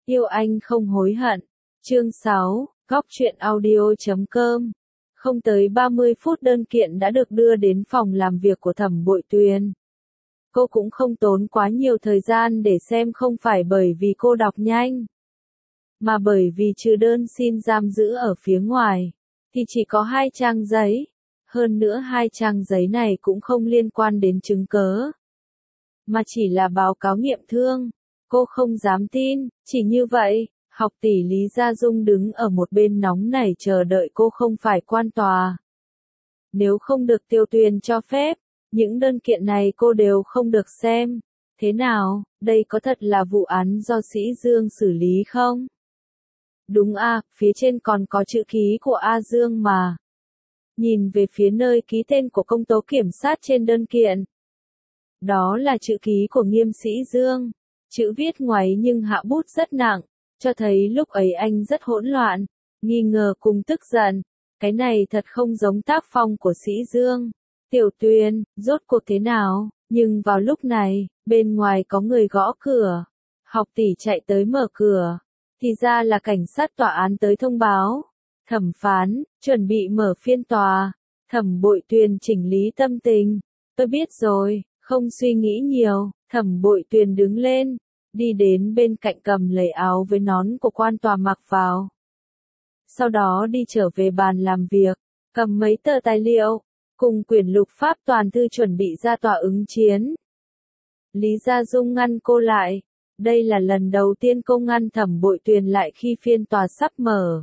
Yêu anh không hối hận. Chương 6, Góc truyện audio.com. Không tới 30 phút đơn kiện đã được đưa đến phòng làm việc của Thẩm Bội Tuyền. Cô cũng không tốn quá nhiều thời gian để xem, không phải bởi vì cô đọc nhanh, mà bởi vì trừ đơn xin giam giữ ở phía ngoài, thì chỉ có 2 trang giấy. Hơn nữa 2 trang giấy này cũng không liên quan đến chứng cớ, mà chỉ là báo cáo nghiệm thương. Cô không dám tin, chỉ như vậy, học tỷ Lý Gia Dung đứng ở một bên nóng nảy chờ đợi cô, không phải quan tòa. Nếu không được Tiêu Tuyền cho phép, những đơn kiện này cô đều không được xem. Thế nào, đây có thật là vụ án do Sĩ Dương xử lý không? Đúng à, phía trên còn có chữ ký của A Dương mà. Nhìn về phía nơi ký tên của công tố kiểm sát trên đơn kiện. Đó là chữ ký của Nghiêm Sĩ Dương. Chữ viết ngoáy nhưng hạ bút rất nặng, cho thấy lúc ấy anh rất hỗn loạn, nghi ngờ cùng tức giận. Cái này thật không giống tác phong của Sĩ Dương. Tiểu Tuyền, rốt cuộc thế nào? Nhưng vào lúc này, bên ngoài có người gõ cửa. Học tỷ chạy tới mở cửa. Thì ra là cảnh sát tòa án tới thông báo. Thẩm phán, chuẩn bị mở phiên tòa. Thẩm Bội Tuyền chỉnh lý tâm tình. Tôi biết rồi, không suy nghĩ nhiều. Thẩm Bội Tuyền đứng lên, đi đến bên cạnh cầm lấy áo với nón của quan tòa mặc vào. Sau đó đi trở về bàn làm việc, cầm mấy tờ tài liệu, cùng quyển lục pháp toàn thư chuẩn bị ra tòa ứng chiến. Lý Gia Dung ngăn cô lại. Đây là lần đầu tiên cô ngăn Thẩm Bội Tuyền lại khi phiên tòa sắp mở.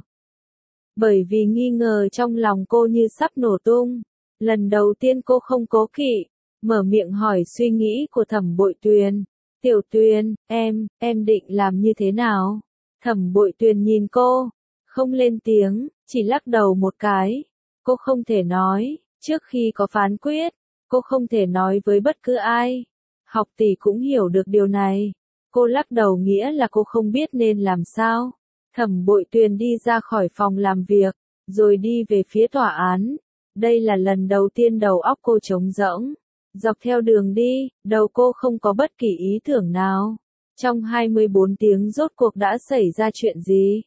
Bởi vì nghi ngờ trong lòng cô như sắp nổ tung. Lần đầu tiên cô không cố kỵ, mở miệng hỏi suy nghĩ của Thẩm Bội Tuyền. Tiểu Tuyền, em định làm như thế nào? Thẩm Bội Tuyền nhìn cô, không lên tiếng, chỉ lắc đầu một cái. Cô không thể nói, trước khi có phán quyết, cô không thể nói với bất cứ ai. Học tỷ cũng hiểu được điều này. Cô lắc đầu nghĩa là cô không biết nên làm sao. Thẩm Bội Tuyền đi ra khỏi phòng làm việc, rồi đi về phía tòa án. Đây là lần đầu tiên đầu óc cô trống rỗng. Dọc theo đường đi, đầu cô không có bất kỳ ý tưởng nào. Trong 24 tiếng rốt cuộc đã xảy ra chuyện gì?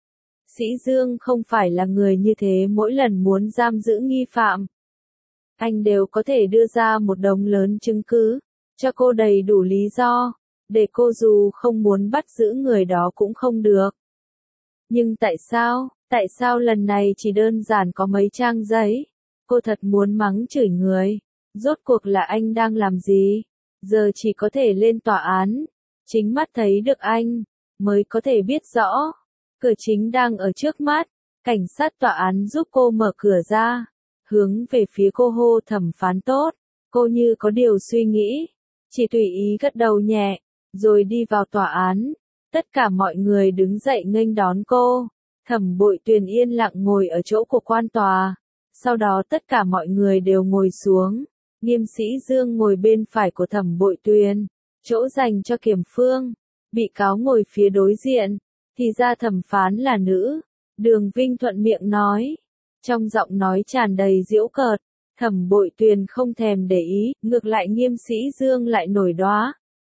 Sĩ Dương không phải là người như thế, mỗi lần muốn giam giữ nghi phạm, anh đều có thể đưa ra một đống lớn chứng cứ, cho cô đầy đủ lý do, để cô dù không muốn bắt giữ người đó cũng không được. Nhưng tại sao lần này chỉ đơn giản có mấy trang giấy? Cô thật muốn mắng chửi người. Rốt cuộc là anh đang làm gì? Giờ chỉ có thể lên tòa án, chính mắt thấy được anh, mới có thể biết rõ. Cửa chính đang ở trước mắt, cảnh sát tòa án giúp cô mở cửa ra, hướng về phía cô hô thẩm phán tốt. Cô như có điều suy nghĩ, chỉ tùy ý gật đầu nhẹ, rồi đi vào tòa án. Tất cả mọi người đứng dậy nghênh đón cô. Thẩm Bội Tuyền yên lặng ngồi ở chỗ của quan tòa. Sau đó tất cả mọi người đều ngồi xuống. Nghiêm Sĩ Dương ngồi bên phải của Thẩm Bội Tuyền, chỗ dành cho kiểm phương. Bị cáo ngồi phía đối diện. Thì ra thẩm phán là nữ. Đường Vinh thuận miệng nói, trong giọng nói tràn đầy giễu cợt. Thẩm Bội Tuyền không thèm để ý, ngược lại Nghiêm Sĩ Dương lại nổi đoá.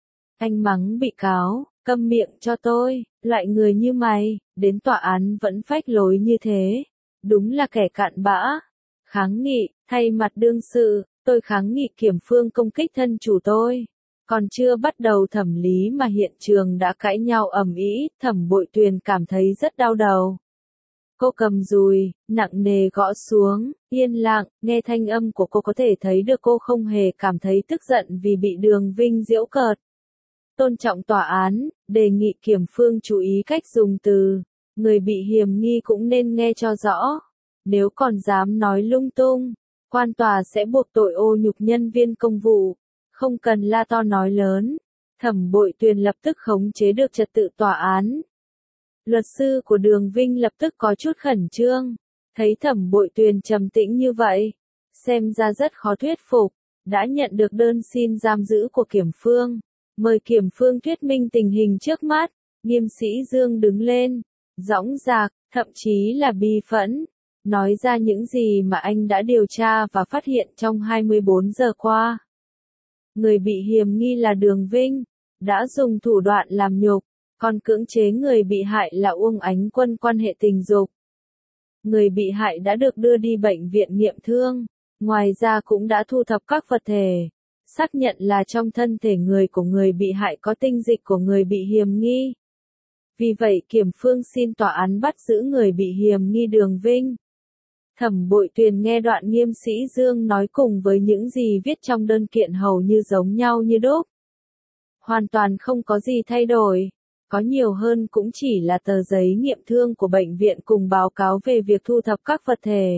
Anh mắng bị cáo, câm miệng cho tôi, loại người như mày, đến tòa án vẫn phách lối như thế. Đúng là kẻ cặn bã. Kháng nghị, thay mặt đương sự, tôi kháng nghị kiểm phương công kích thân chủ tôi. Còn chưa bắt đầu thẩm lý mà hiện trường đã cãi nhau ầm ĩ, Thẩm Bội Tuyền cảm thấy rất đau đầu. Cô cầm dùi, nặng nề gõ xuống, yên lặng, nghe thanh âm của cô có thể thấy được cô không hề cảm thấy tức giận vì bị Đường Vinh giễu cợt. Tôn trọng tòa án, đề nghị kiểm phương chú ý cách dùng từ. Người bị hiềm nghi cũng nên nghe cho rõ. Nếu còn dám nói lung tung, quan tòa sẽ buộc tội ô nhục nhân viên công vụ. Không cần la to nói lớn. Thẩm Bội Tuyền lập tức khống chế được trật tự tòa án. Luật sư của Đường Vinh lập tức có chút khẩn trương. Thấy Thẩm Bội Tuyền trầm tĩnh như vậy, xem ra rất khó thuyết phục. Đã nhận được đơn xin giam giữ của kiểm phương. Mời kiểm phương thuyết minh tình hình trước mắt. Nghiêm Sĩ Dương đứng lên, dõng dạc, thậm chí là bi phẫn, nói ra những gì mà anh đã điều tra và phát hiện trong 24 giờ qua. Người bị hiềm nghi là Đường Vinh, đã dùng thủ đoạn làm nhục, còn cưỡng chế người bị hại là Uông Ánh Quân quan hệ tình dục. Người bị hại đã được đưa đi bệnh viện nghiệm thương, ngoài ra cũng đã thu thập các vật thể, xác nhận là trong thân thể người của người bị hại có tinh dịch của người bị hiềm nghi. Vì vậy Kiểm Phương xin tòa án bắt giữ người bị hiềm nghi Đường Vinh. Thẩm Bội Tuyền nghe đoạn Nghiêm Sĩ Dương nói cùng với những gì viết trong đơn kiện hầu như giống nhau như đúc. Hoàn toàn không có gì thay đổi, có nhiều hơn cũng chỉ là tờ giấy nghiệm thương của bệnh viện cùng báo cáo về việc thu thập các vật thể.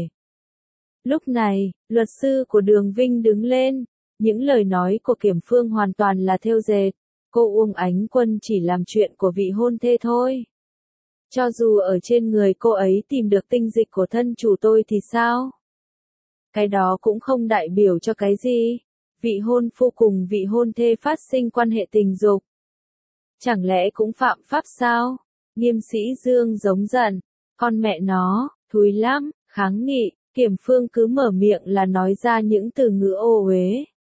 Lúc này, luật sư của Đường Vinh đứng lên, những lời nói của Kiểm Phương hoàn toàn là thêu dệt, cô Uông Ánh Quân chỉ làm chuyện của vị hôn thê thôi. Cho dù ở trên người cô ấy tìm được tinh dịch của thân chủ tôi thì sao? Cái đó cũng không đại biểu cho cái gì. Vị hôn phu cùng vị hôn thê phát sinh quan hệ tình dục. Chẳng lẽ cũng phạm pháp sao? Nghiêm Sĩ Dương giống giận. Con mẹ nó, thúi lắm, kháng nghị. Kiểm Phương cứ mở miệng là nói ra những từ ngữ ô uế.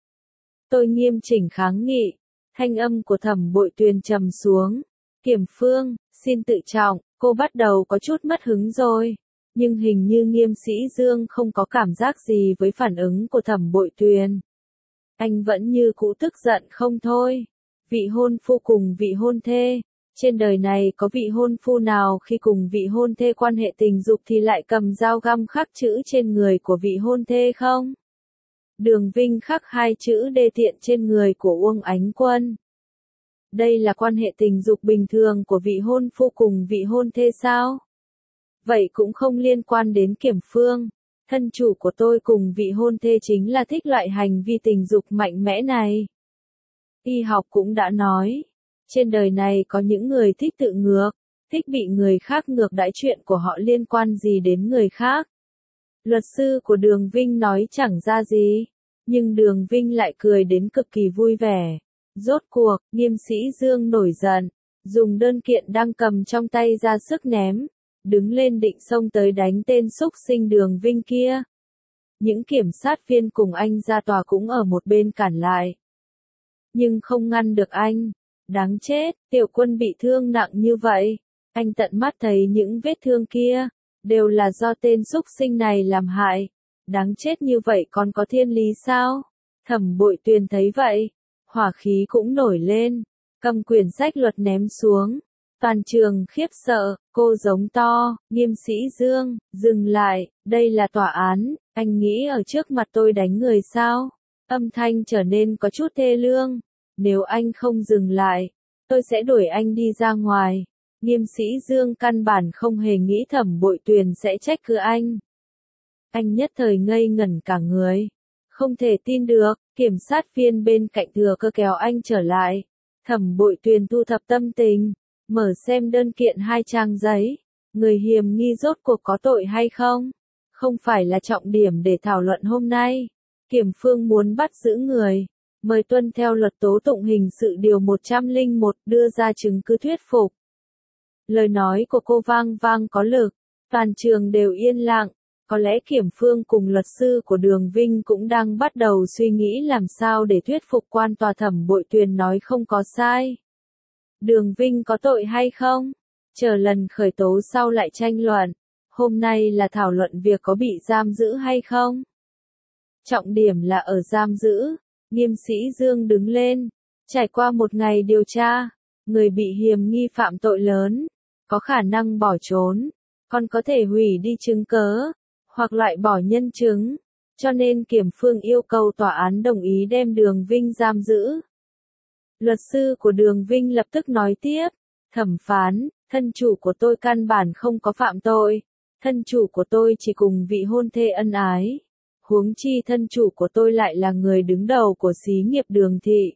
Tôi nghiêm chỉnh kháng nghị. Thanh âm của Thẩm Bội Tuyền trầm xuống. Kiểm Phương, xin tự trọng, cô bắt đầu có chút mất hứng rồi. Nhưng hình như Nghiêm Sĩ Dương không có cảm giác gì với phản ứng của Thẩm Bội Tuyền. Anh vẫn như cũ tức giận không thôi. Vị hôn phu cùng vị hôn thê. Trên đời này có vị hôn phu nào khi cùng vị hôn thê quan hệ tình dục thì lại cầm dao găm khắc chữ trên người của vị hôn thê không? Đường Vinh khắc 2 chữ đê tiện trên người của Uông Ánh Quân. Đây là quan hệ tình dục bình thường của vị hôn phu cùng vị hôn thê sao? Vậy cũng không liên quan đến Kiểm Phương. Thân chủ của tôi cùng vị hôn thê chính là thích loại hành vi tình dục mạnh mẽ này. Y học cũng đã nói, trên đời này có những người thích tự ngược, thích bị người khác ngược đãi, chuyện của họ liên quan gì đến người khác. Luật sư của Đường Vinh nói chẳng ra gì, nhưng Đường Vinh lại cười đến cực kỳ vui vẻ. Rốt cuộc, Nghiêm Sĩ Dương nổi giận, dùng đơn kiện đang cầm trong tay ra sức ném, đứng lên định xông tới đánh tên xúc sinh Đường Vinh kia. Những kiểm sát viên cùng anh ra tòa cũng ở một bên cản lại. Nhưng không ngăn được anh. Đáng chết, Tiểu Quân bị thương nặng như vậy. Anh tận mắt thấy những vết thương kia, đều là do tên xúc sinh này làm hại. Đáng chết như vậy còn có thiên lý sao? Thẩm Bội Tuyền thấy vậy, hỏa khí cũng nổi lên, cầm quyển sách luật ném xuống. Toàn trường khiếp sợ, cô giống to, Nghiêm Sĩ Dương, dừng lại, đây là tòa án, anh nghĩ ở trước mặt tôi đánh người sao? Âm thanh trở nên có chút thê lương, nếu anh không dừng lại, tôi sẽ đuổi anh đi ra ngoài. Nghiêm Sĩ Dương căn bản không hề nghĩ Thẩm Bội Tuyền sẽ trách cứ anh. Anh nhất thời ngây ngẩn cả người, không thể tin được, kiểm sát viên bên cạnh thừa cơ kéo anh trở lại. Thẩm Bội Tuyền thu thập tâm tình, mở xem đơn kiện 2 trang giấy, người hiềm nghi rốt cuộc có tội hay không? Không phải là trọng điểm để thảo luận hôm nay. Kiểm Phương muốn bắt giữ người, mời tuân theo luật tố tụng hình sự điều 101 đưa ra chứng cứ thuyết phục. Lời nói của cô vang vang có lực, toàn trường đều yên lặng. Có lẽ Kiểm Phương cùng luật sư của Đường Vinh cũng đang bắt đầu suy nghĩ làm sao để thuyết phục quan tòa Thẩm Bội Tuyền nói không có sai. Đường Vinh có tội hay không? Chờ lần khởi tố sau lại tranh luận. Hôm nay là thảo luận việc có bị giam giữ hay không? Trọng điểm là ở giam giữ. Nghiêm Sĩ Dương đứng lên. Trải qua một ngày điều tra, người bị hiềm nghi phạm tội lớn, có khả năng bỏ trốn, còn có thể hủy đi chứng cớ, hoặc loại bỏ nhân chứng. Cho nên Kiểm Phương yêu cầu tòa án đồng ý đem Đường Vinh giam giữ. Luật sư của Đường Vinh lập tức nói tiếp, thẩm phán, thân chủ của tôi căn bản không có phạm tội. Thân chủ của tôi chỉ cùng vị hôn thê ân ái. Huống chi thân chủ của tôi lại là người đứng đầu của xí nghiệp Đường thị.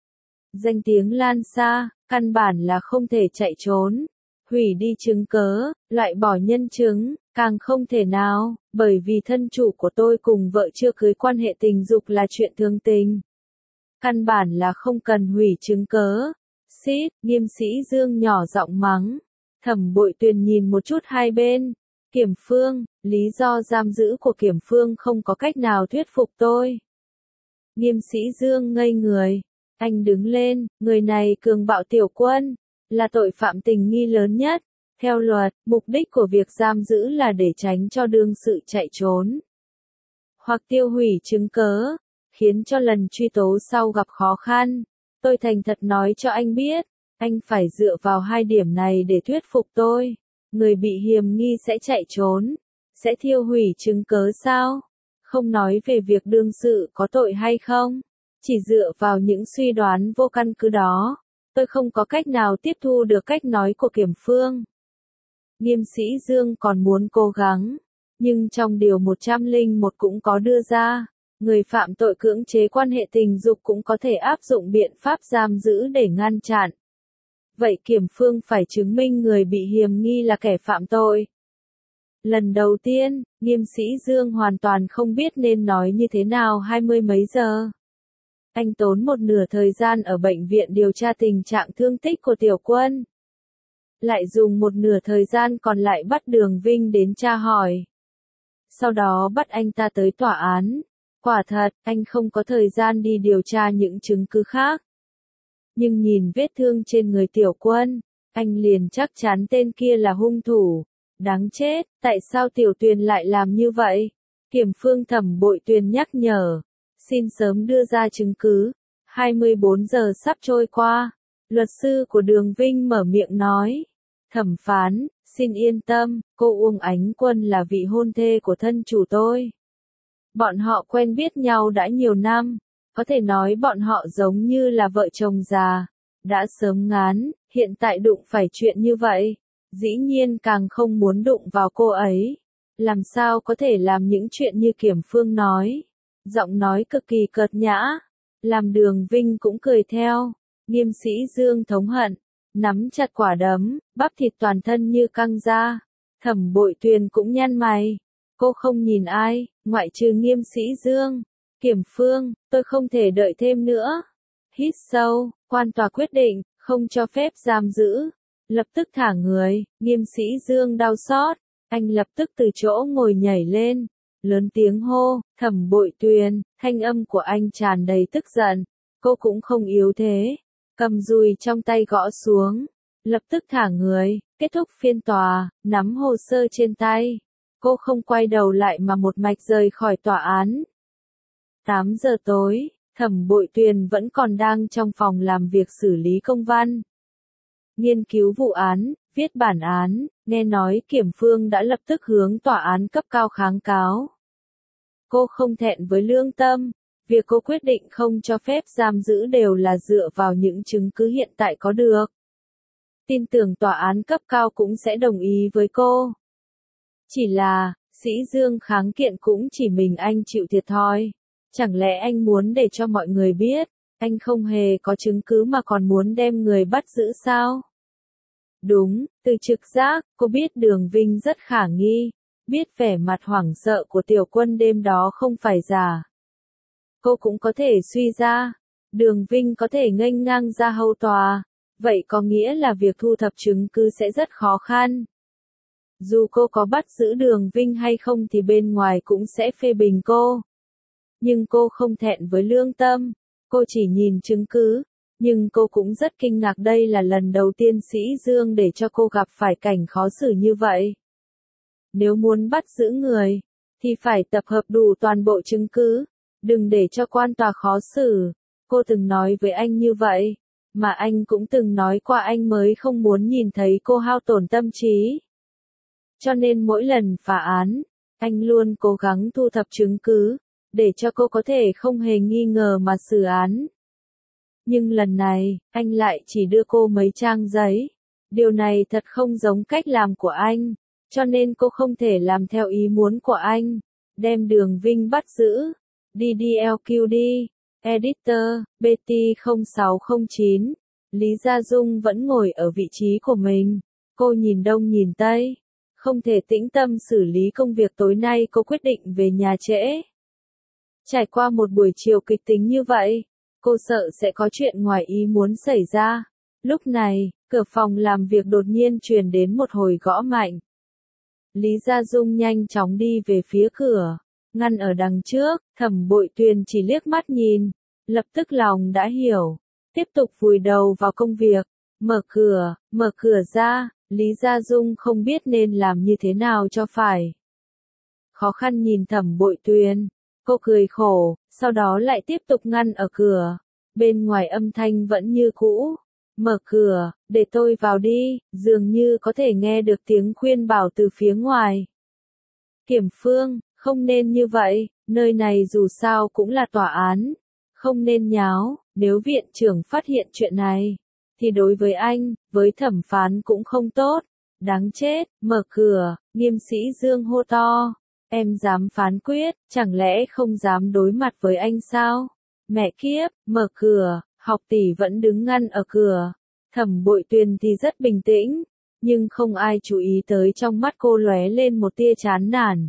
Danh tiếng lan xa, căn bản là không thể chạy trốn. Hủy đi chứng cớ, loại bỏ nhân chứng, càng không thể nào, bởi vì thân chủ của tôi cùng vợ chưa cưới quan hệ tình dục là chuyện thường tình. Căn bản là không cần hủy chứng cớ. Xít, Nghiêm Sĩ Dương nhỏ giọng mắng. Thẩm Bội Tuyền nhìn một chút hai bên. Kiểm Phương, lý do giam giữ của Kiểm Phương không có cách nào thuyết phục tôi. Nghiêm Sĩ Dương ngây người. Anh đứng lên, người này cường bạo Tiểu Quân. là tội phạm tình nghi lớn nhất. Theo luật, mục đích của việc giam giữ là để tránh cho đương sự chạy trốn hoặc tiêu hủy chứng cớ, khiến cho lần truy tố sau gặp khó khăn. Tôi thành thật nói cho anh biết, anh phải dựa vào hai điểm này để thuyết phục tôi. Người bị hiềm nghi sẽ chạy trốn, sẽ tiêu hủy chứng cớ sao? Không nói về việc đương sự có tội hay không, chỉ dựa vào những suy đoán vô căn cứ đó, tôi không có cách nào tiếp thu được cách nói của Kiểm Phương. Nghiêm Sĩ Dương còn muốn cố gắng, nhưng trong điều 101 cũng có đưa ra, người phạm tội cưỡng chế quan hệ tình dục cũng có thể áp dụng biện pháp giam giữ để ngăn chặn. Vậy Kiểm Phương phải chứng minh người bị hiềm nghi là kẻ phạm tội. Lần đầu tiên, Nghiêm Sĩ Dương hoàn toàn không biết nên nói như thế nào 20 mấy giờ. Anh tốn một nửa thời gian ở bệnh viện điều tra tình trạng thương tích của Tiểu Quân. Lại dùng một nửa thời gian còn lại bắt Đường Vinh đến tra hỏi. Sau đó bắt anh ta tới tòa án. Quả thật, anh không có thời gian đi điều tra những chứng cứ khác. Nhưng nhìn vết thương trên người Tiểu Quân, anh liền chắc chắn tên kia là hung thủ. Đáng chết, tại sao Tiểu Tuyền lại làm như vậy? Kiểm Phương Thẩm Bội Tuyền nhắc nhở. Xin sớm đưa ra chứng cứ. 24 giờ sắp trôi qua. Luật sư của Đường Vinh mở miệng nói. Thẩm phán, xin yên tâm, cô Uông Ánh Quân là vị hôn thê của thân chủ tôi. Bọn họ quen biết nhau đã nhiều năm, có thể nói bọn họ giống như là vợ chồng già, đã sớm ngán, hiện tại đụng phải chuyện như vậy, dĩ nhiên càng không muốn đụng vào cô ấy. Làm sao có thể làm những chuyện như Kiểm Phương nói, giọng nói cực kỳ cợt nhã, làm Đường Vinh cũng cười theo. Nghiêm Sĩ Dương thống hận, nắm chặt quả đấm, bắp thịt toàn thân như căng ra. Thẩm Bội Tuyền cũng nhăn mày. Cô không nhìn ai, ngoại trừ Nghiêm Sĩ Dương. Kiểm Phương, tôi không thể đợi thêm nữa. Hít sâu, quan tòa quyết định, không cho phép giam giữ. Lập tức thả người, Nghiêm Sĩ Dương đau xót. Anh lập tức từ chỗ ngồi nhảy lên. Lớn tiếng hô, Thẩm Bội Tuyền, thanh âm của anh tràn đầy tức giận. Cô cũng không yếu thế. Cầm dùi trong tay gõ xuống. Lập tức thả người, kết thúc phiên tòa, nắm hồ sơ trên tay. Cô không quay đầu lại mà một mạch rời khỏi tòa án. 8 giờ tối, Thẩm Bội Tuyền vẫn còn đang trong phòng làm việc xử lý công văn. Nghiên cứu vụ án, viết bản án, nghe nói Kiểm Phương đã lập tức hướng tòa án cấp cao kháng cáo. Cô không thẹn với lương tâm, việc cô quyết định không cho phép giam giữ đều là dựa vào những chứng cứ hiện tại có được. Tin tưởng tòa án cấp cao cũng sẽ đồng ý với cô. Chỉ là, Sĩ Dương kháng kiện cũng chỉ mình anh chịu thiệt thòi. Chẳng lẽ anh muốn để cho mọi người biết, anh không hề có chứng cứ mà còn muốn đem người bắt giữ sao? Đúng, từ trực giác, cô biết Đường Vinh rất khả nghi, biết vẻ mặt hoảng sợ của Tiểu Quân đêm đó không phải giả. Cô cũng có thể suy ra, Đường Vinh có thể nghênh ngang ra hầu tòa, vậy có nghĩa là việc thu thập chứng cứ sẽ rất khó khăn. Dù cô có bắt giữ Đường Vinh hay không thì bên ngoài cũng sẽ phê bình cô. Nhưng cô không thẹn với lương tâm, cô chỉ nhìn chứng cứ, nhưng cô cũng rất kinh ngạc đây là lần đầu tiên Sĩ Dương để cho cô gặp phải cảnh khó xử như vậy. Nếu muốn bắt giữ người, thì phải tập hợp đủ toàn bộ chứng cứ, đừng để cho quan tòa khó xử. Cô từng nói với anh như vậy, mà anh cũng từng nói qua anh mới không muốn nhìn thấy cô hao tổn tâm trí. Cho nên mỗi lần phá án, anh luôn cố gắng thu thập chứng cứ, để cho cô có thể không hề nghi ngờ mà xử án. Nhưng lần này, anh lại chỉ đưa cô mấy trang giấy. Điều này thật không giống cách làm của anh, cho nên cô không thể làm theo ý muốn của anh. Đem Đường Vinh bắt giữ. DDLQD. Editor, Betty 0609. Lý Gia Dung vẫn ngồi ở vị trí của mình. Cô nhìn đông nhìn tây. Không thể tĩnh tâm xử lý công việc tối nay, cô quyết định về nhà trễ. Trải qua một buổi chiều kịch tính như vậy, cô sợ sẽ có chuyện ngoài ý muốn xảy ra. Lúc này, cửa phòng làm việc đột nhiên truyền đến một hồi gõ mạnh. Lý Gia Dung nhanh chóng đi về phía cửa, ngăn ở đằng trước. Thẩm Bội Tuyền chỉ liếc mắt nhìn, lập tức lòng đã hiểu, tiếp tục vùi đầu vào công việc. mở cửa ra, Lý Gia Dung không biết nên làm như thế nào cho phải. Khó khăn nhìn Thẩm Bội Tuyền, cô cười khổ, sau đó lại tiếp tục ngăn ở cửa. Bên ngoài âm thanh vẫn như cũ. Mở cửa, để tôi vào đi, dường như có thể nghe được tiếng khuyên bảo từ phía ngoài. Kiểm Phương, không nên như vậy, nơi này dù sao cũng là tòa án. Không nên nháo, nếu viện trưởng phát hiện chuyện này, thì đối với anh, với thẩm phán cũng không tốt. Đáng chết, mở cửa, Nghiêm Sĩ Dương hô to. Em dám phán quyết, chẳng lẽ không dám đối mặt với anh sao? Mẹ kiếp, mở cửa, học tỷ vẫn đứng ngăn ở cửa. Thẩm Bội Tuyền thì rất bình tĩnh, nhưng không ai chú ý tới trong mắt cô lóe lên một tia chán nản.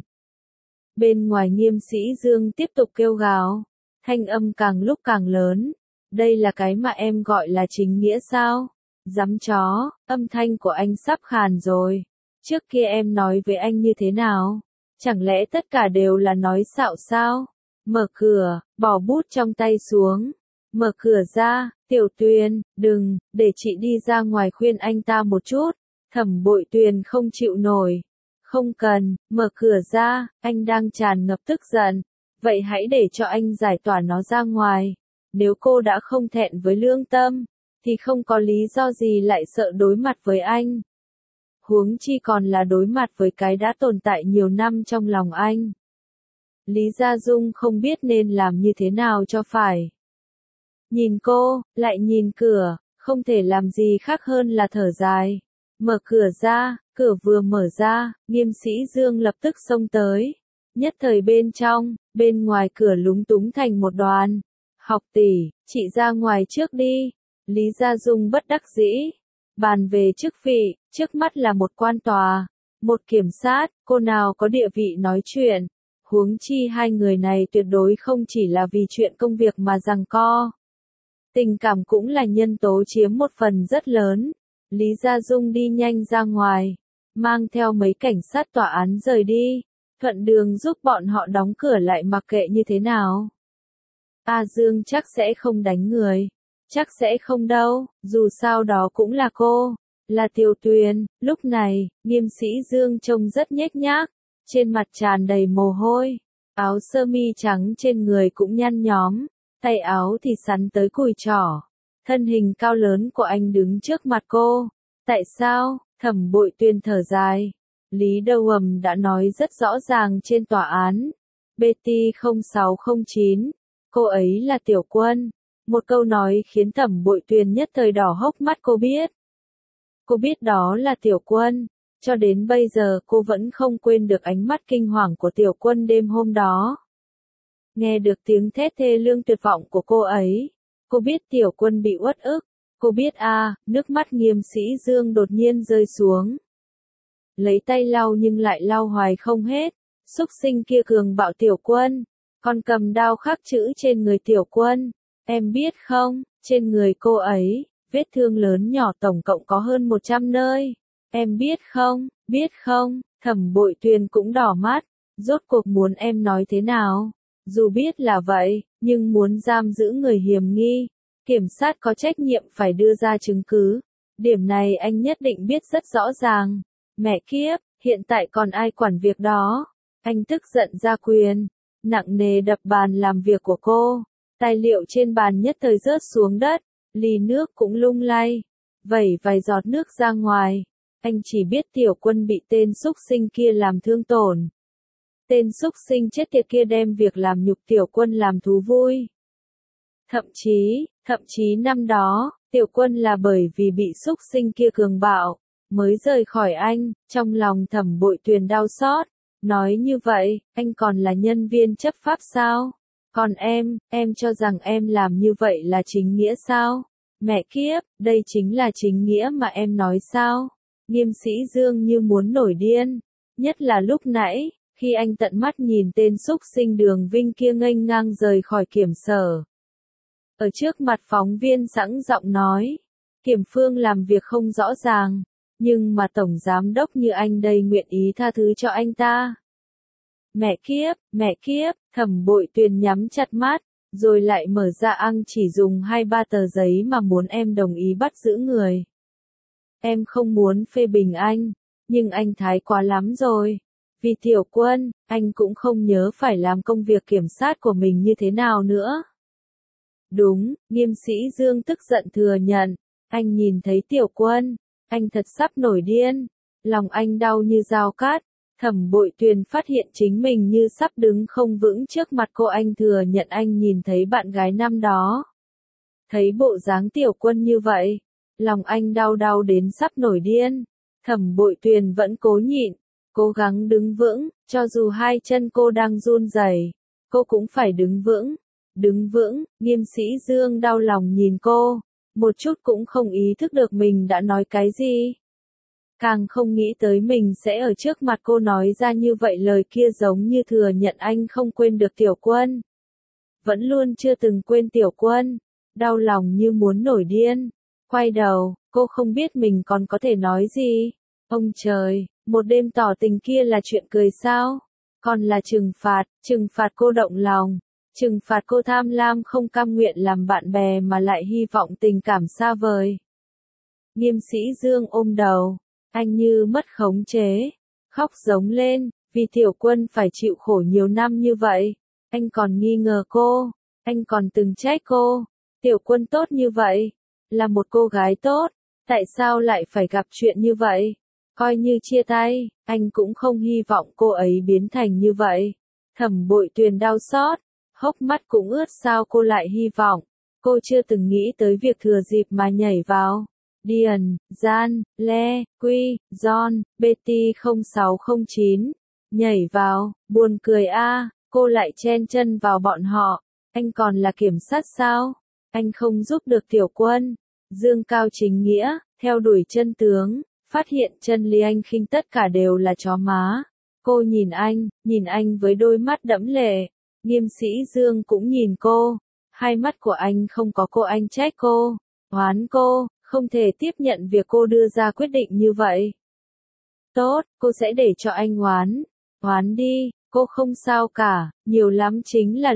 Bên ngoài Nghiêm Sĩ Dương tiếp tục kêu gào, thanh âm càng lúc càng lớn. Đây là cái mà em gọi là chính nghĩa sao? Dám chó, âm thanh của anh sắp khàn rồi. Trước kia em nói với anh như thế nào? Chẳng lẽ tất cả đều là nói xạo sao? Mở cửa, bỏ bút trong tay xuống. Mở cửa ra, Tiểu Tuyền, đừng, để chị đi ra ngoài khuyên anh ta một chút. Thẩm Bội Tuyền không chịu nổi. Không cần, mở cửa ra, anh đang tràn ngập tức giận. Vậy hãy để cho anh giải tỏa nó ra ngoài. Nếu cô đã không thẹn với lương tâm, thì không có lý do gì lại sợ đối mặt với anh. Huống chi còn là đối mặt với cái đã tồn tại nhiều năm trong lòng anh. Lý Gia Dung không biết nên làm như thế nào cho phải. Nhìn cô, lại nhìn cửa, không thể làm gì khác hơn là thở dài. Mở cửa ra, cửa vừa mở ra, Nghiêm Sĩ Dương lập tức xông tới. Nhất thời bên trong, bên ngoài cửa lúng túng thành một đoàn. Học tỷ, chị ra ngoài trước đi. Lý Gia Dung bất đắc dĩ. Bàn về chức vị, trước mắt là một quan tòa, một kiểm sát, cô nào có địa vị nói chuyện. Huống chi hai người này tuyệt đối không chỉ là vì chuyện công việc mà giằng co. Tình cảm cũng là nhân tố chiếm một phần rất lớn. Lý Gia Dung đi nhanh ra ngoài, mang theo mấy cảnh sát tòa án rời đi, thuận đường giúp bọn họ đóng cửa lại mặc kệ như thế nào. A Dương chắc sẽ không đánh người. Chắc sẽ không đâu, dù sao đó cũng là cô, là Tiểu Tuyền. Lúc này, Nghiêm Sĩ Dương trông rất nhếch nhác, trên mặt tràn đầy mồ hôi, áo sơ mi trắng trên người cũng nhăn nhóm, tay áo thì sắn tới cùi trỏ. Thân hình cao lớn của anh đứng trước mặt cô. Tại sao? Thẩm Bội Tuyền thở dài. Lý Đầu Hầm đã nói rất rõ ràng trên tòa án. Betty 0609, cô ấy là Tiểu Quân. Một câu nói khiến Thẩm Bội Tuyền nhất thời đỏ hốc mắt. Cô biết đó là Tiểu Quân. Cho đến bây giờ cô vẫn không quên được ánh mắt kinh hoàng của Tiểu Quân đêm hôm đó. Nghe được tiếng thét thê lương tuyệt vọng của cô ấy, cô biết Tiểu Quân bị uất ức. Cô biết nước mắt Nghiêm Sĩ Dương đột nhiên rơi xuống. Lấy tay lau nhưng lại lau hoài không hết. Súc sinh kia cường bạo Tiểu Quân, còn cầm đao khắc chữ trên người Tiểu Quân. Em biết không, trên người cô ấy, vết thương lớn nhỏ tổng cộng có hơn 100 nơi. Em biết không, Thẩm Bội Tuyền cũng đỏ mắt. Rốt cuộc muốn em nói thế nào? Dù biết là vậy, nhưng muốn giam giữ người hiểm nghi, kiểm sát có trách nhiệm phải đưa ra chứng cứ. Điểm này anh nhất định biết rất rõ ràng. Mẹ kiếp, hiện tại còn ai quản việc đó? Anh tức giận ra quyền, nặng nề đập bàn làm việc của cô. Tài liệu trên bàn nhất thời rớt xuống đất, ly nước cũng lung lay, vẩy vài giọt nước ra ngoài. Anh chỉ biết Tiểu Quân bị tên súc sinh kia làm thương tổn. Tên súc sinh chết tiệt kia đem việc làm nhục Tiểu Quân làm thú vui. Thậm chí năm đó, Tiểu Quân là bởi vì bị súc sinh kia cường bạo, mới rời khỏi anh. Trong lòng Thẩm Bội Tuyền đau xót. Nói như vậy, anh còn là nhân viên chấp pháp sao? Còn em cho rằng em làm như vậy là chính nghĩa sao? Mẹ kiếp, đây chính là chính nghĩa mà em nói sao? Nghiêm Sĩ Dương như muốn nổi điên. Nhất là lúc nãy, khi anh tận mắt nhìn tên súc sinh Đường Vinh kia nghênh ngang rời khỏi kiểm sở. Ở trước mặt phóng viên sẵn giọng nói, Kiểm Phương làm việc không rõ ràng, nhưng mà Tổng Giám Đốc như anh đây nguyện ý tha thứ cho anh ta. Mẹ kiếp, Thẩm Bội Tuyền nhắm chặt mắt, rồi lại mở ra chỉ dùng 2-3 tờ giấy mà muốn em đồng ý bắt giữ người. em không muốn phê bình anh, nhưng anh thái quá lắm rồi. Vì Tiểu Quân, anh cũng không nhớ phải làm công việc kiểm sát của mình như thế nào nữa. Đúng, Nghiêm Sĩ Dương tức giận thừa nhận, anh nhìn thấy Tiểu Quân, anh thật sắp nổi điên, lòng anh đau như dao cát. Thẩm Bội Tuyền phát hiện chính mình như sắp đứng không vững trước mặt cô, anh thừa nhận anh nhìn thấy bạn gái năm đó. Thấy bộ dáng Tiểu Quân như vậy, lòng anh đau đau đến sắp nổi điên. Thẩm Bội Tuyền vẫn cố nhịn, cố gắng đứng vững, cho dù hai chân cô đang run rẩy, cô cũng phải đứng vững. Đứng vững, Nghiêm Sĩ Dương đau lòng nhìn cô, một chút cũng không ý thức được mình đã nói cái gì. Càng không nghĩ tới mình sẽ ở trước mặt cô nói ra như vậy, lời kia giống như thừa nhận anh không quên được Tiểu Quân. Vẫn luôn chưa từng quên Tiểu Quân, đau lòng như muốn nổi điên. Quay đầu, cô không biết mình còn có thể nói gì. Ông trời, một đêm tỏ tình kia là chuyện cười sao? Còn là trừng phạt cô động lòng, trừng phạt cô tham lam không cam nguyện làm bạn bè mà lại hy vọng tình cảm xa vời. Nghiêm Sĩ Dương ôm đầu, anh như mất khống chế, khóc giống lên, vì Tiểu Quân phải chịu khổ nhiều năm như vậy. Anh còn nghi ngờ cô, anh còn từng trách cô. Tiểu Quân tốt như vậy, là một cô gái tốt, tại sao lại phải gặp chuyện như vậy? Coi như chia tay, anh cũng không hy vọng cô ấy biến thành như vậy. Thẩm Bội Tuyền đau xót, hốc mắt cũng ướt, sao cô lại hy vọng? Cô chưa từng nghĩ tới việc thừa dịp mà nhảy vào. Điền, Gian, Le, Quy, John, Betty 0609. Nhảy vào, buồn cười a, cô lại chen chân vào bọn họ. Anh còn là kiểm sát sao? Anh không giúp được Tiểu Quân. Dương Cao chính nghĩa, theo đuổi chân tướng, phát hiện chân Lý Anh khinh tất cả đều là chó má. Cô nhìn anh với đôi mắt đẫm lệ. Nghiêm Sĩ Dương cũng nhìn cô. Hai mắt của anh không có cô, anh trách cô, oán cô, không thể tiếp nhận việc cô đưa ra quyết định như vậy. Tốt, cô sẽ để cho anh oán đi, cô không sao cả, nhiều lắm chính là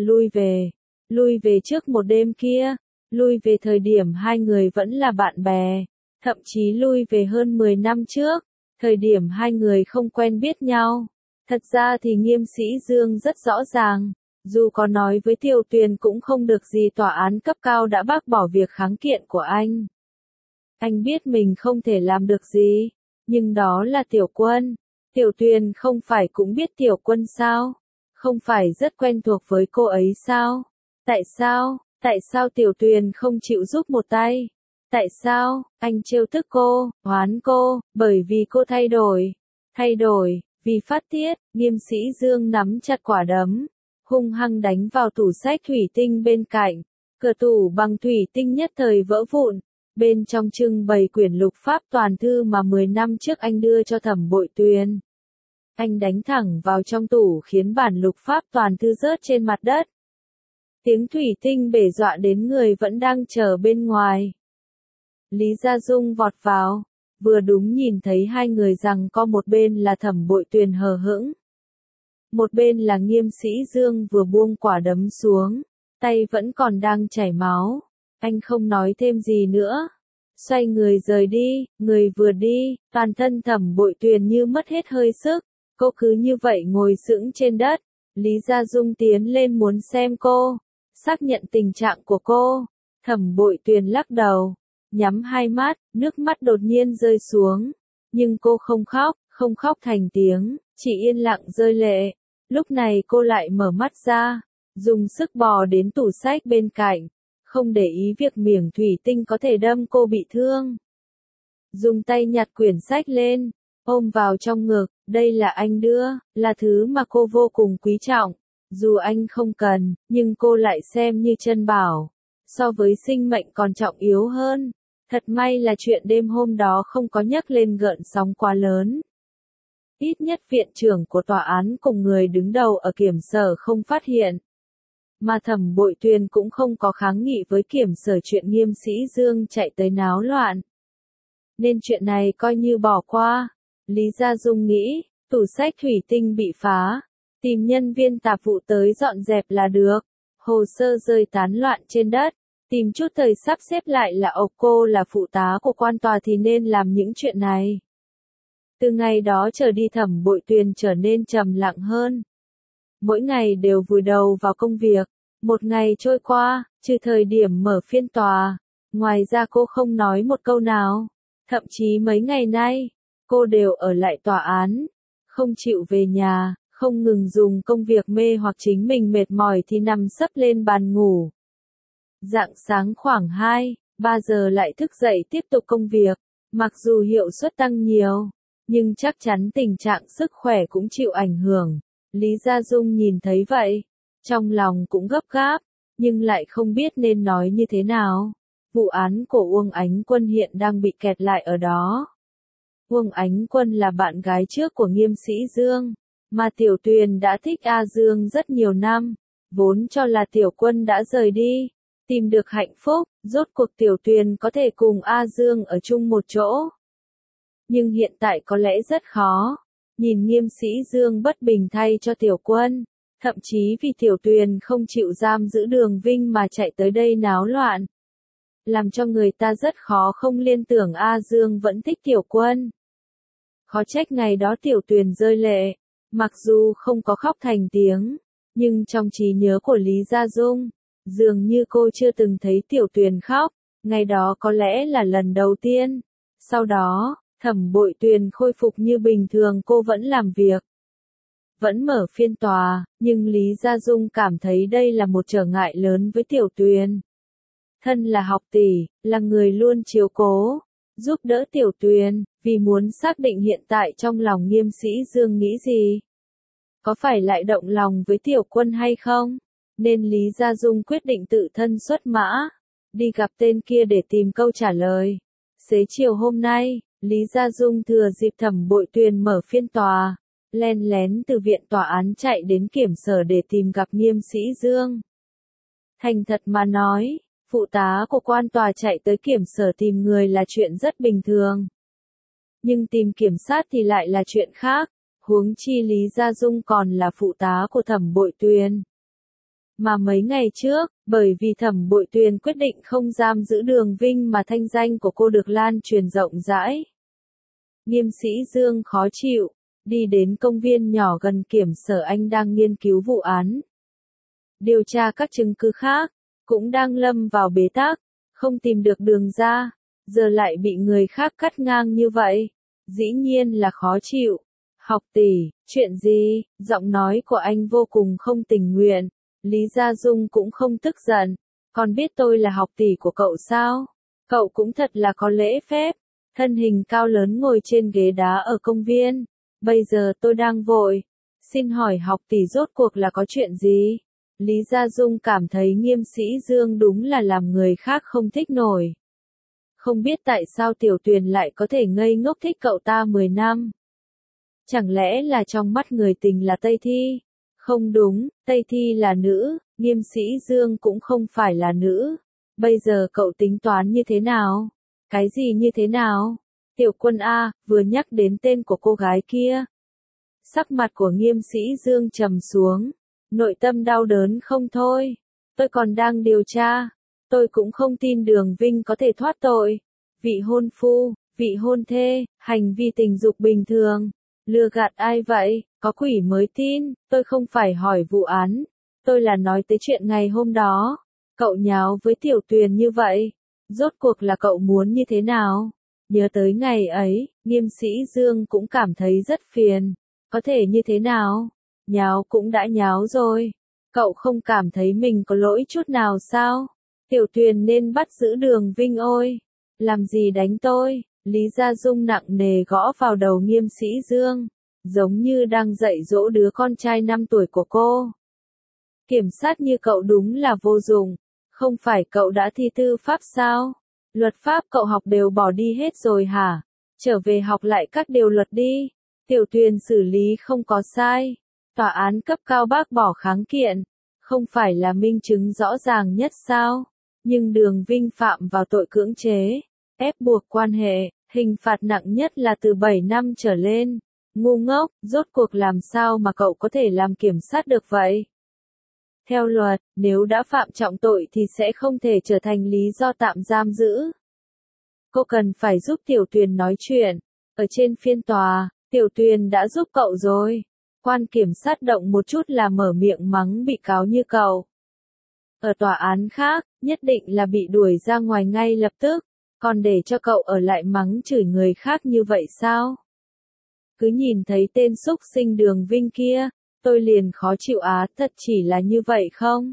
lui về trước một đêm kia, lui về thời điểm hai người vẫn là bạn bè, thậm chí lui về hơn 10 năm trước, thời điểm hai người không quen biết nhau. Thật ra thì Nghiêm Sĩ Dương rất rõ ràng, dù có nói với Tiểu Tuyền cũng không được gì, tòa án cấp cao đã bác bỏ việc kháng kiện của anh. Anh biết mình không thể làm được gì, nhưng đó là Tiểu Quân. Tiểu Tuyền không phải cũng biết Tiểu Quân sao? Không phải rất quen thuộc với cô ấy sao? Tại sao Tiểu Tuyền không chịu giúp một tay? Tại sao, anh trêu tức cô, oán cô, bởi vì cô thay đổi, vì phát tiết, Nghiêm Sĩ Dương nắm chặt quả đấm, hung hăng đánh vào tủ sách thủy tinh bên cạnh, cửa tủ bằng thủy tinh nhất thời vỡ vụn, bên trong trưng bày quyển lục pháp toàn thư mà 10 năm trước anh đưa cho Thẩm Bội Tuyền. Anh đánh thẳng vào trong tủ khiến bản lục pháp toàn thư rớt trên mặt đất. Tiếng thủy tinh bể dọa đến người vẫn đang chờ bên ngoài. Lý Gia Dung vọt vào, vừa đúng nhìn thấy hai người rằng có một bên là Thẩm Bội Tuyền hờ hững, một bên là Nghiêm Sĩ Dương vừa buông quả đấm xuống, tay vẫn còn đang chảy máu. Anh không nói thêm gì nữa, xoay người rời đi, người vừa đi, toàn thân Thẩm Bội Tuyền như mất hết hơi sức, cô cứ như vậy ngồi sững trên đất. Lý Gia Dung tiến lên muốn xem cô, xác nhận tình trạng của cô. Thẩm Bội Tuyền lắc đầu, nhắm hai mắt, nước mắt đột nhiên rơi xuống, nhưng cô không khóc thành tiếng, chỉ yên lặng rơi lệ. Lúc này cô lại mở mắt ra, dùng sức bò đến tủ sách bên cạnh, không để ý việc miếng thủy tinh có thể đâm cô bị thương. Dùng tay nhặt quyển sách lên, ôm vào trong ngực, đây là anh đưa, là thứ mà cô vô cùng quý trọng. Dù anh không cần, nhưng cô lại xem như chân bảo, so với sinh mệnh còn trọng yếu hơn. Thật may là chuyện đêm hôm đó không có nhấc lên gợn sóng quá lớn. Ít nhất viện trưởng của tòa án cùng người đứng đầu ở kiểm sở không phát hiện. Mà Thẩm Bội Tuyền cũng không có kháng nghị với kiểm sở chuyện Nghiêm Sĩ Dương chạy tới náo loạn. Nên chuyện này coi như bỏ qua. Lý Gia Dung nghĩ, tủ sách thủy tinh bị phá, tìm nhân viên tạp vụ tới dọn dẹp là được. Hồ sơ rơi tán loạn trên đất, Tìm chút thời sắp xếp lại là cô là phụ tá của quan tòa thì nên làm những chuyện này. Từ ngày đó trở đi Thẩm Bội Tuyền trở nên trầm lặng hơn. Mỗi ngày đều vùi đầu vào công việc. Một ngày trôi qua, trừ thời điểm mở phiên tòa. Ngoài ra cô không nói một câu nào. Thậm chí mấy ngày nay, cô đều ở lại tòa án. Không chịu về nhà, không ngừng dùng công việc mê hoặc chính mình mệt mỏi thì nằm sấp lên bàn ngủ. Rạng sáng khoảng 2-3 giờ lại thức dậy tiếp tục công việc. Mặc dù hiệu suất tăng nhiều, nhưng chắc chắn tình trạng sức khỏe cũng chịu ảnh hưởng. Lý Gia Dung nhìn thấy vậy, trong lòng cũng gấp gáp, nhưng lại không biết nên nói như thế nào. Vụ án của Uông Ánh Quân hiện đang bị kẹt lại ở đó. Uông Ánh Quân là bạn gái trước của Nghiêm Sĩ Dương, mà Tiểu Tuyền đã thích A Dương rất nhiều năm, vốn cho là Tiểu Quân đã rời đi, tìm được hạnh phúc, rốt cuộc Tiểu Tuyền có thể cùng A Dương ở chung một chỗ. Nhưng hiện tại có lẽ rất khó. Nhìn Nghiêm Sĩ Dương bất bình thay cho Tiểu Quân, thậm chí vì Tiểu Tuyền không chịu giam giữ Đường Vinh mà chạy tới đây náo loạn. Làm cho người ta rất khó không liên tưởng A Dương vẫn thích Tiểu Quân. Khó trách ngày đó Tiểu Tuyền rơi lệ, mặc dù không có khóc thành tiếng, nhưng trong trí nhớ của Lý Gia Dung, dường như cô chưa từng thấy Tiểu Tuyền khóc, ngày đó có lẽ là lần đầu tiên. Sau đó, Thẩm Bội Tuyền khôi phục như bình thường, cô vẫn làm việc, vẫn mở phiên tòa, nhưng Lý Gia Dung cảm thấy đây là một trở ngại lớn với Tiểu Tuyền. Thân là học tỷ, là người luôn chiếu cố, giúp đỡ Tiểu Tuyền, vì muốn xác định hiện tại trong lòng Nghiêm Sĩ Dương nghĩ gì. Có phải lại động lòng với Tiểu Quân hay không? Nên Lý Gia Dung quyết định tự thân xuất mã, đi gặp tên kia để tìm câu trả lời. Xế chiều hôm nay, Lý Gia Dung thừa dịp Thẩm Bội Tuyền mở phiên tòa, len lén từ viện tòa án chạy đến kiểm sở để tìm gặp Nghiêm Sĩ Dương. Thành thật mà nói, phụ tá của quan tòa chạy tới kiểm sở tìm người là chuyện rất bình thường. Nhưng tìm kiểm sát thì lại là chuyện khác, huống chi Lý Gia Dung còn là phụ tá của Thẩm Bội Tuyền. Mà mấy ngày trước, bởi vì Thẩm Bội Tuyền quyết định không giam giữ Đường Vinh mà thanh danh của cô được lan truyền rộng rãi. Nghiêm Sĩ Dương khó chịu, đi đến công viên nhỏ gần kiểm sở anh đang nghiên cứu vụ án. Điều tra các chứng cứ khác, cũng đang lâm vào bế tắc, không tìm được đường ra, giờ lại bị người khác cắt ngang như vậy. Dĩ nhiên là khó chịu. Học tỷ, chuyện gì? Giọng nói của anh vô cùng không tình nguyện. Lý Gia Dung cũng không tức giận. Còn biết tôi là học tỷ của cậu sao? Cậu cũng thật là có lễ phép. Thân hình cao lớn ngồi trên ghế đá ở công viên. Bây giờ tôi đang vội. Xin hỏi học tỷ rốt cuộc là có chuyện gì? Lý Gia Dung cảm thấy Nghiêm Sĩ Dương đúng là làm người khác không thích nổi. Không biết tại sao Tiểu Tuyền lại có thể ngây ngốc thích cậu ta 10 năm. Chẳng lẽ là trong mắt người tình là Tây Thi? Không đúng, Tây Thi là nữ, Nghiêm Sĩ Dương cũng không phải là nữ. Bây giờ cậu tính toán như thế nào? Cái gì như thế nào? Tiểu Quân A, vừa nhắc đến tên của cô gái kia. Sắc mặt của Nghiêm Sĩ Dương trầm xuống, nội tâm đau đớn không thôi. Tôi còn đang điều tra, tôi cũng không tin Đường Vinh có thể thoát tội. Vị hôn phu, vị hôn thê, hành vi tình dục bình thường. Lừa gạt ai vậy, có quỷ mới tin, tôi không phải hỏi vụ án. Tôi là nói tới chuyện ngày hôm đó. Cậu nháo với Tiểu Tuyền như vậy, rốt cuộc là cậu muốn như thế nào? Nhớ tới ngày ấy, Nghiêm Sĩ Dương cũng cảm thấy rất phiền. Có thể như thế nào? Nháo cũng đã nháo rồi. Cậu không cảm thấy mình có lỗi chút nào sao? Tiểu Tuyền nên bắt giữ Đường Vinh ôi. Làm gì đánh tôi? Lý Gia Dung nặng nề gõ vào đầu Nghiêm Sĩ Dương, giống như đang dạy dỗ đứa con trai 5 tuổi của cô. Kiểm sát như cậu đúng là vô dụng. Không phải cậu đã thi tư pháp sao? Luật pháp cậu học đều bỏ đi hết rồi hả? Trở về học lại các điều luật đi. Tiểu Tuyền xử lý không có sai. Tòa án cấp cao bác bỏ kháng kiện. Không phải là minh chứng rõ ràng nhất sao? Nhưng Đường Vinh phạm vào tội cưỡng chế, ép buộc quan hệ, hình phạt nặng nhất là từ 7 năm trở lên. Ngu ngốc, rốt cuộc làm sao mà cậu có thể làm kiểm sát được vậy? Theo luật, nếu đã phạm trọng tội thì sẽ không thể trở thành lý do tạm giam giữ. Cô cần phải giúp Tiểu Tuyền nói chuyện. Ở trên phiên tòa, Tiểu Tuyền đã giúp cậu rồi. Quan kiểm sát động một chút là mở miệng mắng bị cáo như cậu. Ở tòa án khác, nhất định là bị đuổi ra ngoài ngay lập tức. Còn để cho cậu ở lại mắng chửi người khác như vậy sao? Cứ nhìn thấy tên xúc sinh Đường Vinh kia, tôi liền khó chịu á, thật chỉ là như vậy không?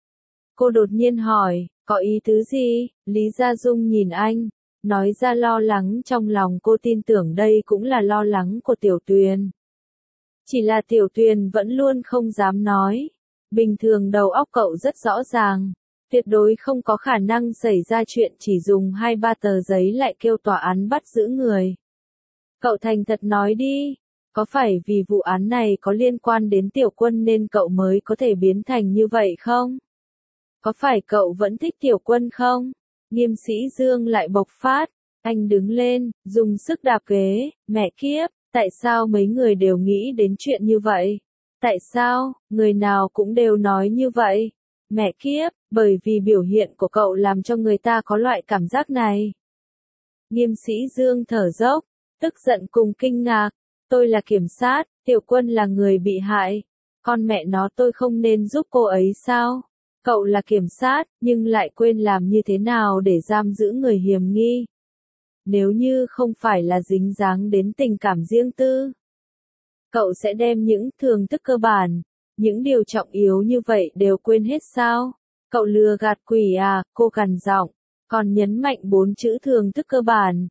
Cô đột nhiên hỏi, có ý tứ gì? Lý Gia Dung nhìn anh, nói ra lo lắng trong lòng cô, tin tưởng đây cũng là lo lắng của Tiểu Tuyền. Chỉ là Tiểu Tuyền vẫn luôn không dám nói. Bình thường đầu óc cậu rất rõ ràng, tuyệt đối không có khả năng xảy ra chuyện chỉ dùng 2-3 tờ giấy lại kêu tòa án bắt giữ người. Cậu thành thật nói đi, có phải vì vụ án này có liên quan đến Tiểu Quân nên cậu mới có thể biến thành như vậy không? Có phải cậu vẫn thích Tiểu Quân không? Nghiêm Sĩ Dương lại bộc phát, anh đứng lên, dùng sức đạp ghế, mẹ kiếp, tại sao mấy người đều nghĩ đến chuyện như vậy? Tại sao, người nào cũng đều nói như vậy? Mẹ kiếp, bởi vì biểu hiện của cậu làm cho người ta có loại cảm giác này. Nghiêm Sĩ Dương thở dốc, tức giận cùng kinh ngạc, tôi là kiểm sát, Tiểu Quân là người bị hại. Con mẹ nó, tôi không nên giúp cô ấy sao? Cậu là kiểm sát, nhưng lại quên làm như thế nào để giam giữ người hiểm nghi. Nếu như không phải là dính dáng đến tình cảm riêng tư, cậu sẽ đem những thường thức cơ bản, những điều trọng yếu như vậy đều quên hết sao? Cậu lừa gạt quỷ à? Cô gằn giọng, còn nhấn mạnh 4 chữ thường thức cơ bản.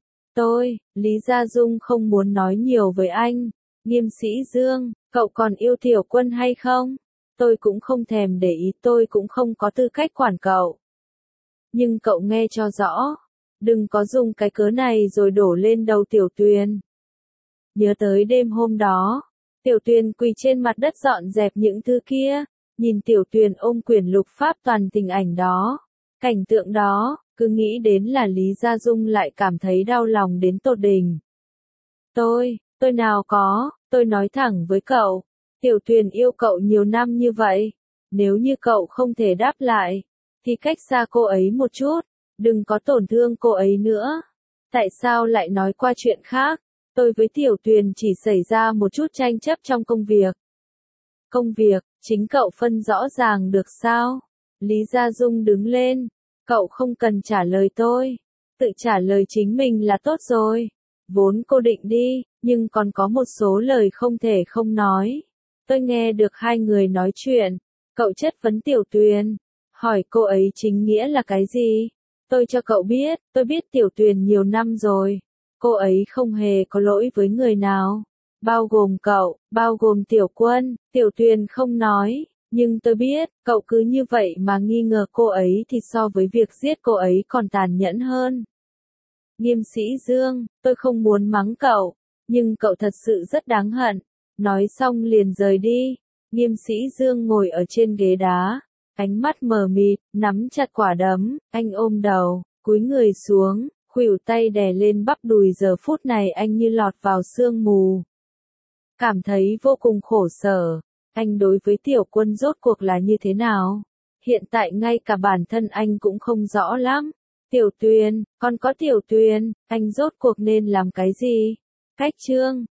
Lý Gia Dung không muốn nói nhiều với anh. Nghiêm Sĩ Dương, cậu còn yêu Tiểu Quân hay không? Tôi cũng không thèm để ý, tôi cũng không có tư cách quản cậu. Nhưng cậu nghe cho rõ, đừng có dùng cái cớ này rồi đổ lên đầu Tiểu Tuyền. Nhớ tới đêm hôm đó, Tiểu Tuyền quỳ trên mặt đất dọn dẹp những thứ kia, nhìn Tiểu Tuyền ôm quyển lục pháp toàn tình ảnh đó, cảnh tượng đó, cứ nghĩ đến là Lý Gia Dung lại cảm thấy đau lòng đến tột đỉnh. Tôi nào có, tôi nói thẳng với cậu, Tiểu Tuyền yêu cậu nhiều năm như vậy, nếu như cậu không thể đáp lại, thì cách xa cô ấy một chút, đừng có tổn thương cô ấy nữa. Tại sao lại nói qua chuyện khác? Tôi với Tiểu Tuyền chỉ xảy ra một chút tranh chấp trong công việc. Công việc, chính cậu phân rõ ràng được sao? Lý Gia Dung đứng lên, cậu không cần trả lời tôi, tự trả lời chính mình là tốt rồi. Vốn cô định đi, nhưng còn có một số lời không thể không nói. Tôi nghe được hai người nói chuyện, cậu chất vấn Tiểu Tuyền, hỏi cô ấy chính nghĩa là cái gì? Tôi cho cậu biết, tôi biết Tiểu Tuyền nhiều năm rồi. Cô ấy không hề có lỗi với người nào. Bao gồm cậu, bao gồm Tiểu Quân, Tiểu Tuyền không nói. Nhưng tôi biết, cậu cứ như vậy mà nghi ngờ cô ấy thì so với việc giết cô ấy còn tàn nhẫn hơn. Nghiêm Sĩ Dương, tôi không muốn mắng cậu, nhưng cậu thật sự rất đáng hận. Nói xong liền rời đi. Nghiêm Sĩ Dương ngồi ở trên ghế đá, ánh mắt mờ mịt, nắm chặt quả đấm, anh ôm đầu, cúi người xuống, khuỷu tay đè lên bắp đùi, giờ phút này anh như lọt vào sương mù. Cảm thấy vô cùng khổ sở, anh đối với Tiểu Quân rốt cuộc là như thế nào? Hiện tại ngay cả bản thân anh cũng không rõ lắm. Tiểu Tuyền, còn có Tiểu Tuyền, anh rốt cuộc nên làm cái gì? Cách chương